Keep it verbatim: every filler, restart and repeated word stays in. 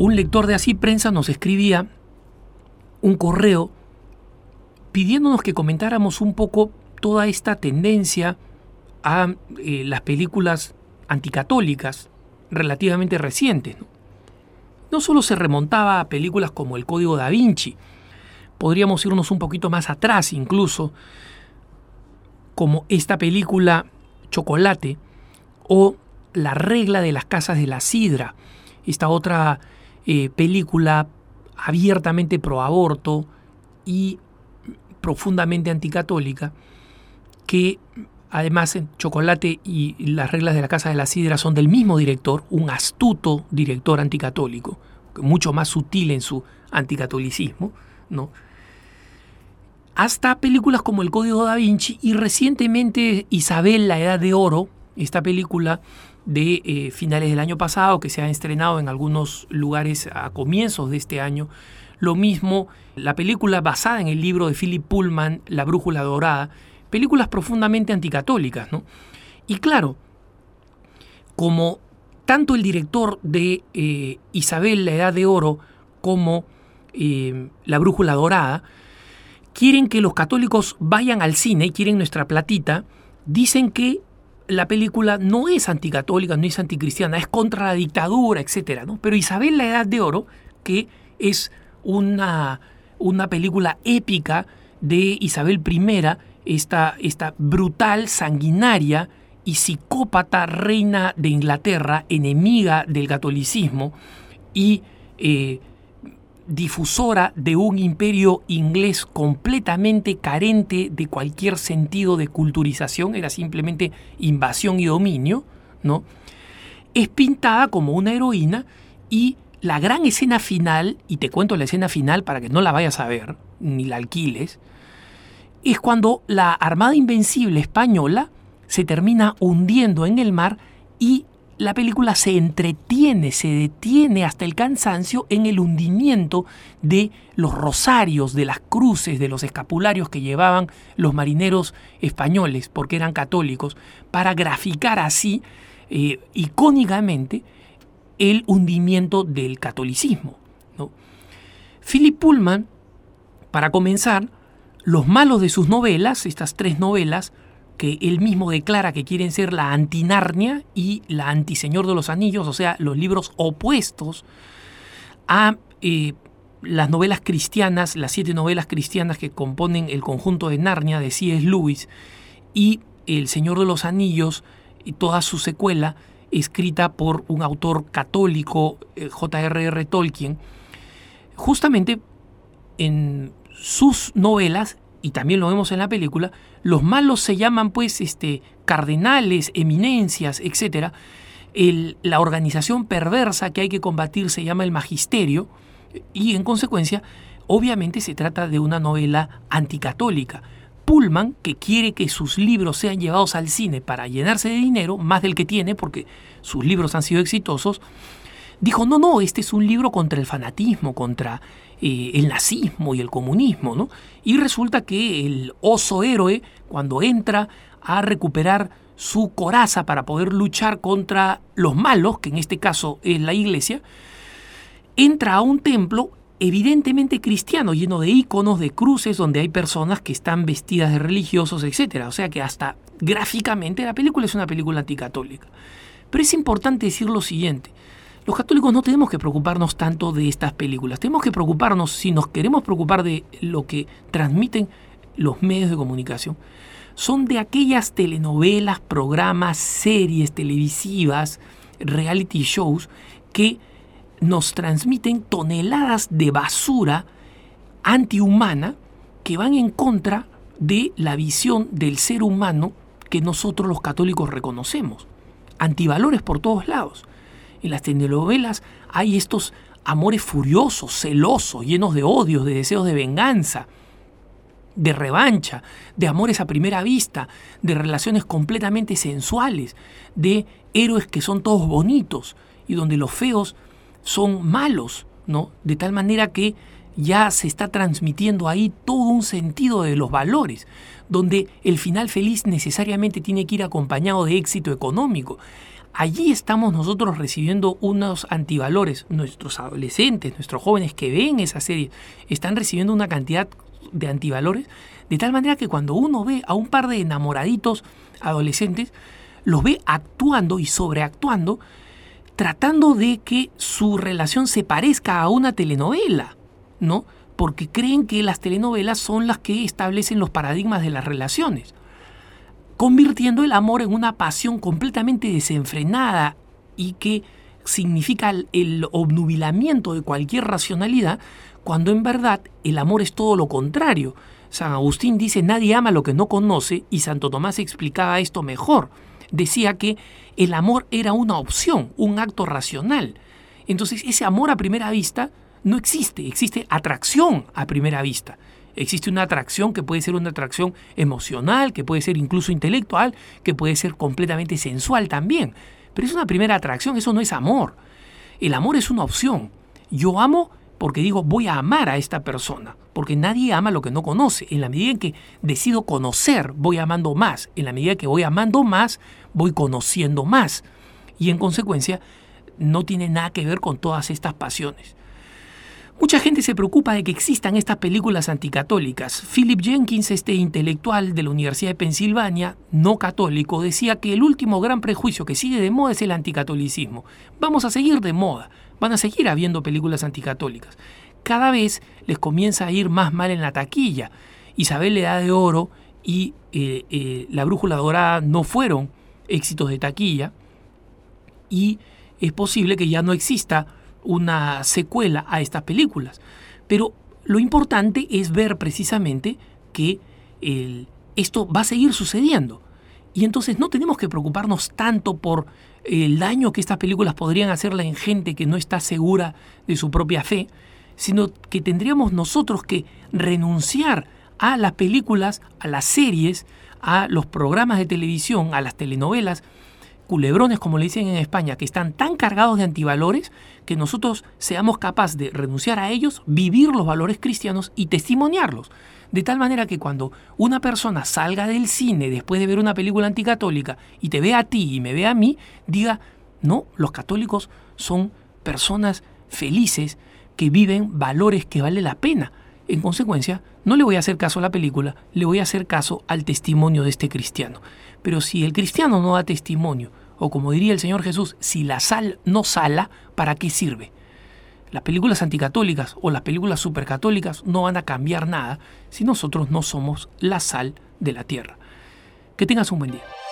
un lector de Así Prensa nos escribía un correo pidiéndonos que comentáramos un poco toda esta tendencia a eh, las películas anticatólicas relativamente recientes, ¿no? No solo se remontaba a películas como El Código Da Vinci, podríamos irnos un poquito más atrás incluso, como esta película Chocolate o La Regla de las Casas de la Sidra, esta otra eh, película abiertamente pro aborto y profundamente anticatólica, que además en Chocolate y Las Reglas de la Casa de la Sidra son del mismo director, un astuto director anticatólico, mucho más sutil en su anticatolicismo, ¿no? Hasta películas como El Código Da Vinci y recientemente Isabel, la Edad de Oro, esta película de eh, finales del año pasado que se ha estrenado en algunos lugares a comienzos de este año. Lo mismo la película basada en el libro de Philip Pullman, La Brújula Dorada, películas profundamente anticatólicas, ¿no? Y claro, como tanto el director de eh, Isabel, la Edad de Oro, como eh, La Brújula Dorada, quieren que los católicos vayan al cine y quieren nuestra platita, dicen que la película no es anticatólica, no es anticristiana, es contra la dictadura, etcétera, ¿no? Pero Isabel, la Edad de Oro, que es una, una película épica de Isabel primera, esta, esta brutal, sanguinaria y psicópata reina de Inglaterra, enemiga del catolicismo y eh, difusora de un imperio inglés completamente carente de cualquier sentido de culturización, era simplemente invasión y dominio, ¿no? Es pintada como una heroína y la gran escena final, y te cuento la escena final para que no la vayas a ver, ni la alquiles, es cuando la Armada Invencible española se termina hundiendo en el mar y la película se entretiene, se detiene hasta el cansancio en el hundimiento de los rosarios, de las cruces, de los escapularios que llevaban los marineros españoles, porque eran católicos, para graficar así, eh, icónicamente, el hundimiento del catolicismo, ¿no? Philip Pullman, para comenzar, los malos de sus novelas, estas tres novelas, que él mismo declara que quieren ser la anti-Narnia y la anti-Señor de los Anillos, o sea, los libros opuestos a eh, las novelas cristianas, las siete novelas cristianas que componen el conjunto de Narnia de C S Lewis y El Señor de los Anillos y toda su secuela escrita por un autor católico, eh, J R R Tolkien. Justamente en sus novelas, y también lo vemos en la película, los malos se llaman pues este, cardenales, eminencias, etcétera. El, la organización perversa que hay que combatir se llama el magisterio y en consecuencia obviamente se trata de una novela anticatólica. Pullman, que quiere que sus libros sean llevados al cine para llenarse de dinero, más del que tiene porque sus libros han sido exitosos, dijo, no, no, este es un libro contra el fanatismo, contra eh, el nazismo y el comunismo, ¿no? Y resulta que el oso héroe, cuando entra a recuperar su coraza para poder luchar contra los malos, que en este caso es la iglesia, entra a un templo evidentemente cristiano, lleno de íconos, de cruces, donde hay personas que están vestidas de religiosos, etcétera. O sea que hasta gráficamente la película es una película anticatólica. Pero es importante decir lo siguiente. Los católicos no tenemos que preocuparnos tanto de estas películas. Tenemos que preocuparnos, si nos queremos preocupar de lo que transmiten los medios de comunicación, son de aquellas telenovelas, programas, series televisivas, reality shows que nos transmiten toneladas de basura antihumana que van en contra de la visión del ser humano que nosotros los católicos reconocemos. Antivalores por todos lados. En las telenovelas hay estos amores furiosos, celosos, llenos de odios, de deseos de venganza, de revancha, de amores a primera vista, de relaciones completamente sensuales, de héroes que son todos bonitos y donde los feos son malos, ¿no? De tal manera que ya se está transmitiendo ahí todo un sentido de los valores, donde el final feliz necesariamente tiene que ir acompañado de éxito económico. allí estamos nosotros recibiendo unos antivalores. Nuestros adolescentes, nuestros jóvenes que ven esa serie, están recibiendo una cantidad de antivalores, de tal manera que cuando uno ve a un par de enamoraditos adolescentes, los ve actuando y sobreactuando, tratando de que su relación se parezca a una telenovela, ¿no? Porque creen que las telenovelas son las que establecen los paradigmas de las relaciones, convirtiendo el amor en una pasión completamente desenfrenada y que significa el, el obnubilamiento de cualquier racionalidad, cuando en verdad el amor es todo lo contrario. San Agustín dice: nadie ama lo que no conoce, y Santo Tomás explicaba esto mejor. Decía que el amor era una opción, un acto racional. Entonces ese amor a primera vista no existe, existe atracción a primera vista. Existe una atracción que puede ser una atracción emocional, que puede ser incluso intelectual, que puede ser completamente sensual también. Pero es una primera atracción, eso no es amor. El amor es una opción. Yo amo porque digo, voy a amar a esta persona, porque nadie ama lo que no conoce. En la medida en que decido conocer, voy amando más. En la medida que voy amando más, voy conociendo más. Y en consecuencia, no tiene nada que ver con todas estas pasiones. Mucha gente se preocupa de que existan estas películas anticatólicas. Philip Jenkins, este intelectual de la Universidad de Pensilvania, no católico, decía que el último gran prejuicio que sigue de moda es el anticatolicismo. Vamos a seguir de moda, van a seguir habiendo películas anticatólicas. Cada vez les comienza a ir más mal en la taquilla. Isabel, la Edad de Oro y eh, eh, La Brújula Dorada no fueron éxitos de taquilla, y es posible que ya no exista una secuela a estas películas. Pero lo importante es ver precisamente que el, esto va a seguir sucediendo. Y entonces no tenemos que preocuparnos tanto por el daño que estas películas podrían hacerle en gente que no está segura de su propia fe, sino que tendríamos nosotros que renunciar a las películas, a las series, a los programas de televisión, a las telenovelas, culebrones, como le dicen en España, que están tan cargados de antivalores, que nosotros seamos capaces de renunciar a ellos, vivir los valores cristianos y testimoniarlos. De tal manera que cuando una persona salga del cine después de ver una película anticatólica y te ve a ti y me ve a mí, diga: no, los católicos son personas felices que viven valores que vale la pena. En consecuencia, no le voy a hacer caso a la película, le voy a hacer caso al testimonio de este cristiano. Pero si el cristiano no da testimonio, o como diría el Señor Jesús, si la sal no sala, ¿para qué sirve? Las películas anticatólicas o las películas supercatólicas no van a cambiar nada si nosotros no somos la sal de la tierra. Que tengas un buen día.